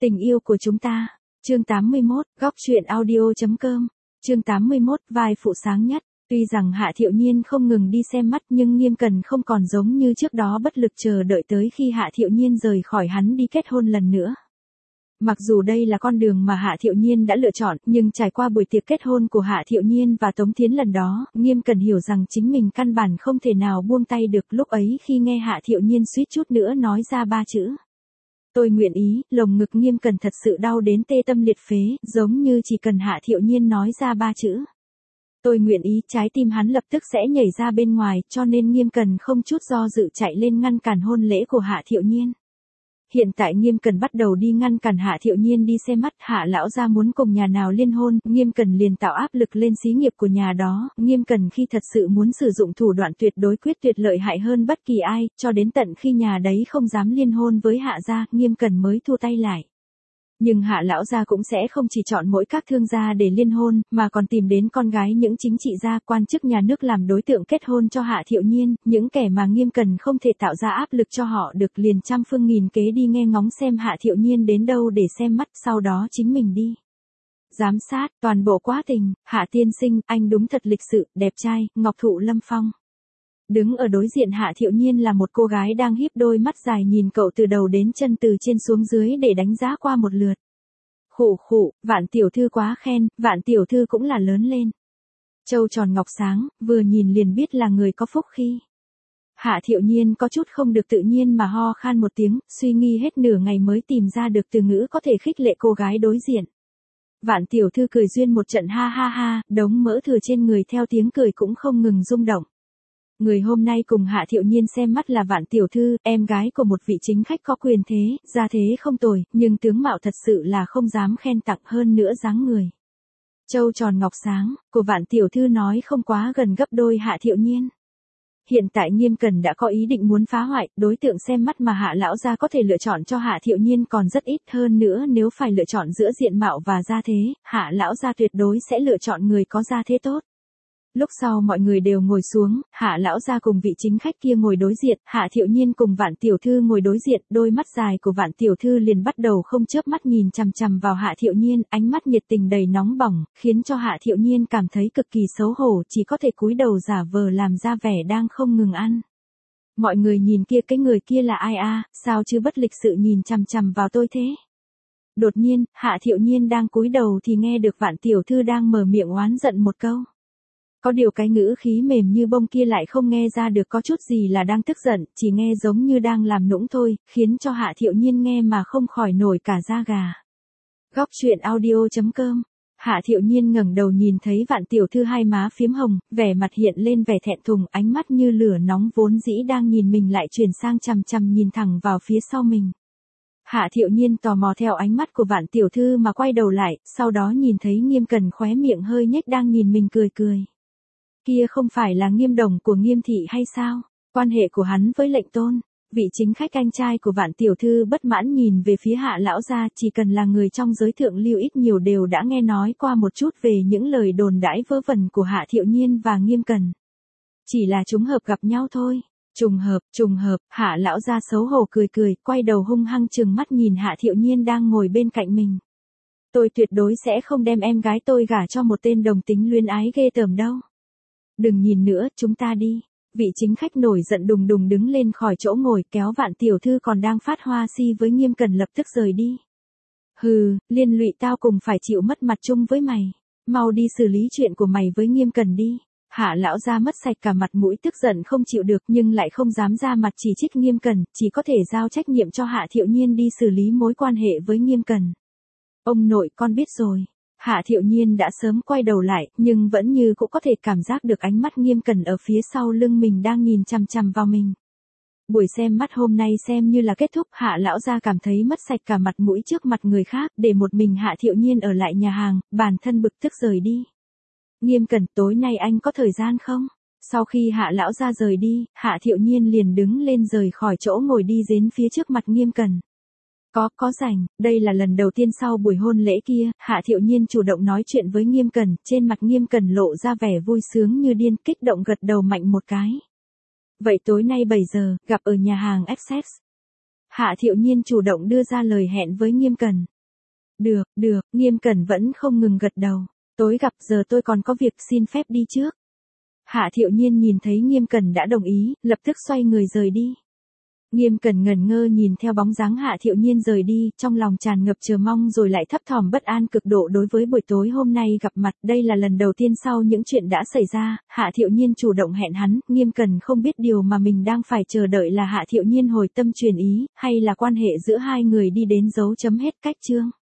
Tình yêu của chúng ta. Chương 81, góc truyện audio.com. Chương 81, vai phụ sáng nhất. Tuy rằng Hạ Thiệu Nhiên không ngừng đi xem mắt nhưng Nghiêm Cần không còn giống như trước đó bất lực chờ đợi tới khi Hạ Thiệu Nhiên rời khỏi hắn đi kết hôn lần nữa. Mặc dù đây là con đường mà Hạ Thiệu Nhiên đã lựa chọn, nhưng trải qua buổi tiệc kết hôn của Hạ Thiệu Nhiên và Tống Thiến lần đó, Nghiêm Cần hiểu rằng chính mình căn bản không thể nào buông tay được. Lúc ấy khi nghe Hạ Thiệu Nhiên suýt chút nữa nói ra 3 chữ. Tôi nguyện ý, lồng ngực Nghiêm Cần thật sự đau đến tê tâm liệt phế, giống như chỉ cần Hạ Thiệu Nhiên nói ra 3 chữ. Tôi nguyện ý, trái tim hắn lập tức sẽ nhảy ra bên ngoài, cho nên Nghiêm Cần không chút do dự chạy lên ngăn cản hôn lễ của Hạ Thiệu Nhiên. Hiện tại Nghiêm Cần bắt đầu đi ngăn cản Hạ Thiệu Nhiên đi xem mắt. Hạ lão gia muốn cùng nhà nào liên hôn, Nghiêm Cần liền tạo áp lực lên xí nghiệp của nhà đó. Nghiêm Cần khi thật sự muốn sử dụng thủ đoạn tuyệt đối quyết tuyệt lợi hại hơn bất kỳ ai, cho đến tận khi nhà đấy không dám liên hôn với Hạ gia, Nghiêm Cần mới thu tay lại. Nhưng Hạ lão gia cũng sẽ không chỉ chọn mỗi các thương gia để liên hôn, mà còn tìm đến con gái những chính trị gia, quan chức nhà nước làm đối tượng kết hôn cho Hạ Thiệu Nhiên, những kẻ mà Nghiêm Cần không thể tạo ra áp lực cho họ được, liền trăm phương nghìn kế đi nghe ngóng xem Hạ Thiệu Nhiên đến đâu để xem mắt, sau đó chính mình đi giám sát toàn bộ quá trình. Hạ tiên sinh, anh đúng thật lịch sự, đẹp trai. Ngọc Thụ Lâm Phong. Đứng ở đối diện Hạ Thiệu Nhiên là một cô gái đang híp đôi mắt dài nhìn cậu từ đầu đến chân, từ trên xuống dưới để đánh giá qua một lượt. Khụ khụ, Vạn tiểu thư quá khen, Vạn tiểu thư cũng là lớn lên. Trâu tròn ngọc sáng, vừa nhìn liền biết là người có phúc khi. Hạ Thiệu Nhiên có chút không được tự nhiên mà ho khan một tiếng, suy nghĩ hết nửa ngày mới tìm ra được từ ngữ có thể khích lệ cô gái đối diện. Vạn tiểu thư cười duyên một trận ha ha ha, đống mỡ thừa trên người theo tiếng cười cũng không ngừng rung động. Người hôm nay cùng Hạ Thiệu Nhiên xem mắt là Vạn tiểu thư, em gái của một vị chính khách có quyền thế, gia thế không tồi, nhưng tướng mạo thật sự là không dám khen tặng, hơn nữa dáng người. Trâu tròn ngọc sáng, của Vạn tiểu thư nói không quá gần gấp đôi Hạ Thiệu Nhiên. Hiện tại Nghiêm Cần đã có ý định muốn phá hoại, đối tượng xem mắt mà Hạ lão gia có thể lựa chọn cho Hạ Thiệu Nhiên còn rất ít, hơn nữa nếu phải lựa chọn giữa diện mạo và gia thế, Hạ lão gia tuyệt đối sẽ lựa chọn người có gia thế tốt. Lúc sau mọi người đều ngồi xuống, Hạ lão gia cùng vị chính khách kia ngồi đối diện, Hạ Thiệu Nhiên cùng Vạn tiểu thư ngồi đối diện, đôi mắt dài của Vạn tiểu thư liền bắt đầu không chớp mắt nhìn chằm chằm vào Hạ Thiệu Nhiên, ánh mắt nhiệt tình đầy nóng bỏng, khiến cho Hạ Thiệu Nhiên cảm thấy cực kỳ xấu hổ, chỉ có thể cúi đầu giả vờ làm ra vẻ đang không ngừng ăn. Mọi người nhìn kia, cái người kia là ai a, sao chứ bất lịch sự nhìn chằm chằm vào tôi thế? Đột nhiên, Hạ Thiệu Nhiên đang cúi đầu thì nghe được Vạn tiểu thư đang mở miệng oán giận một câu. Có điều cái ngữ khí mềm như bông kia lại không nghe ra được có chút gì là đang tức giận, chỉ nghe giống như đang làm nũng thôi, khiến cho Hạ Thiệu Nhiên nghe mà không khỏi nổi cả da gà. Góc truyện audio.com. Hạ Thiệu Nhiên ngẩng đầu nhìn thấy Vạn tiểu thư hai má phím hồng, vẻ mặt hiện lên vẻ thẹn thùng, ánh mắt như lửa nóng vốn dĩ đang nhìn mình lại chuyển sang chằm chằm nhìn thẳng vào phía sau mình. Hạ Thiệu Nhiên tò mò theo ánh mắt của Vạn tiểu thư mà quay đầu lại, sau đó nhìn thấy Nghiêm Cần khóe miệng hơi nhếch đang nhìn mình cười cười. Kia không phải là Nghiêm đồng của Nghiêm thị hay sao? Quan hệ của hắn với lệnh tôn. Vị chính khách anh trai của Vạn tiểu thư bất mãn nhìn về phía Hạ lão gia, chỉ cần là người trong giới thượng lưu ít nhiều đều đã nghe nói qua một chút về những lời đồn đãi vớ vẩn của Hạ Thiệu Nhiên và Nghiêm Cần. Chỉ là trùng hợp gặp nhau thôi. Trùng hợp, Hạ lão gia xấu hổ cười cười, quay đầu hung hăng trừng mắt nhìn Hạ Thiệu Nhiên đang ngồi bên cạnh mình. Tôi tuyệt đối sẽ không đem em gái tôi gả cho một tên đồng tính luyến ái ghê tởm đâu. Đừng nhìn nữa, chúng ta đi. Vị chính khách nổi giận đùng đùng đứng lên khỏi chỗ ngồi, kéo Vạn tiểu thư còn đang phát hoa si với Nghiêm Cần lập tức rời đi. Hừ, liên lụy tao cùng phải chịu mất mặt chung với mày. Mau đi xử lý chuyện của mày với Nghiêm Cần đi. Hạ lão gia mất sạch cả mặt mũi, tức giận không chịu được nhưng lại không dám ra mặt chỉ trích Nghiêm Cần, chỉ có thể giao trách nhiệm cho Hạ Thiệu Nhiên đi xử lý mối quan hệ với Nghiêm Cần. Ông nội, con biết rồi. Hạ Thiệu Nhiên đã sớm quay đầu lại, nhưng vẫn như cũng có thể cảm giác được ánh mắt Nghiêm Cần ở phía sau lưng mình đang nhìn chằm chằm vào mình. Buổi xem mắt hôm nay xem như là kết thúc, Hạ lão gia cảm thấy mất sạch cả mặt mũi trước mặt người khác, để một mình Hạ Thiệu Nhiên ở lại nhà hàng, bản thân bực tức rời đi. Nghiêm Cần, tối nay anh có thời gian không? Sau khi Hạ lão gia rời đi, Hạ Thiệu Nhiên liền đứng lên rời khỏi chỗ ngồi đi đến phía trước mặt Nghiêm Cần. Có rảnh, đây là lần đầu tiên sau buổi hôn lễ kia, Hạ Thiệu Nhiên chủ động nói chuyện với Nghiêm Cần, trên mặt Nghiêm Cần lộ ra vẻ vui sướng như điên, kích động gật đầu mạnh một cái. Vậy tối nay 7 giờ, gặp ở nhà hàng Access. Hạ Thiệu Nhiên chủ động đưa ra lời hẹn với Nghiêm Cần. Được, Nghiêm Cẩn vẫn không ngừng gật đầu. Tối gặp, giờ tôi còn có việc, xin phép đi trước. Hạ Thiệu Nhiên nhìn thấy Nghiêm Cẩn đã đồng ý, lập tức xoay người rời đi. Nghiêm Cẩn ngẩn ngơ nhìn theo bóng dáng Hạ Thiệu Nhiên rời đi, trong lòng tràn ngập chờ mong rồi lại thấp thỏm bất an cực độ đối với buổi tối hôm nay gặp mặt. Đây là lần đầu tiên sau những chuyện đã xảy ra, Hạ Thiệu Nhiên chủ động hẹn hắn. Nghiêm Cẩn không biết điều mà mình đang phải chờ đợi là Hạ Thiệu Nhiên hồi tâm truyền ý, hay là quan hệ giữa hai người đi đến dấu chấm hết cách chương.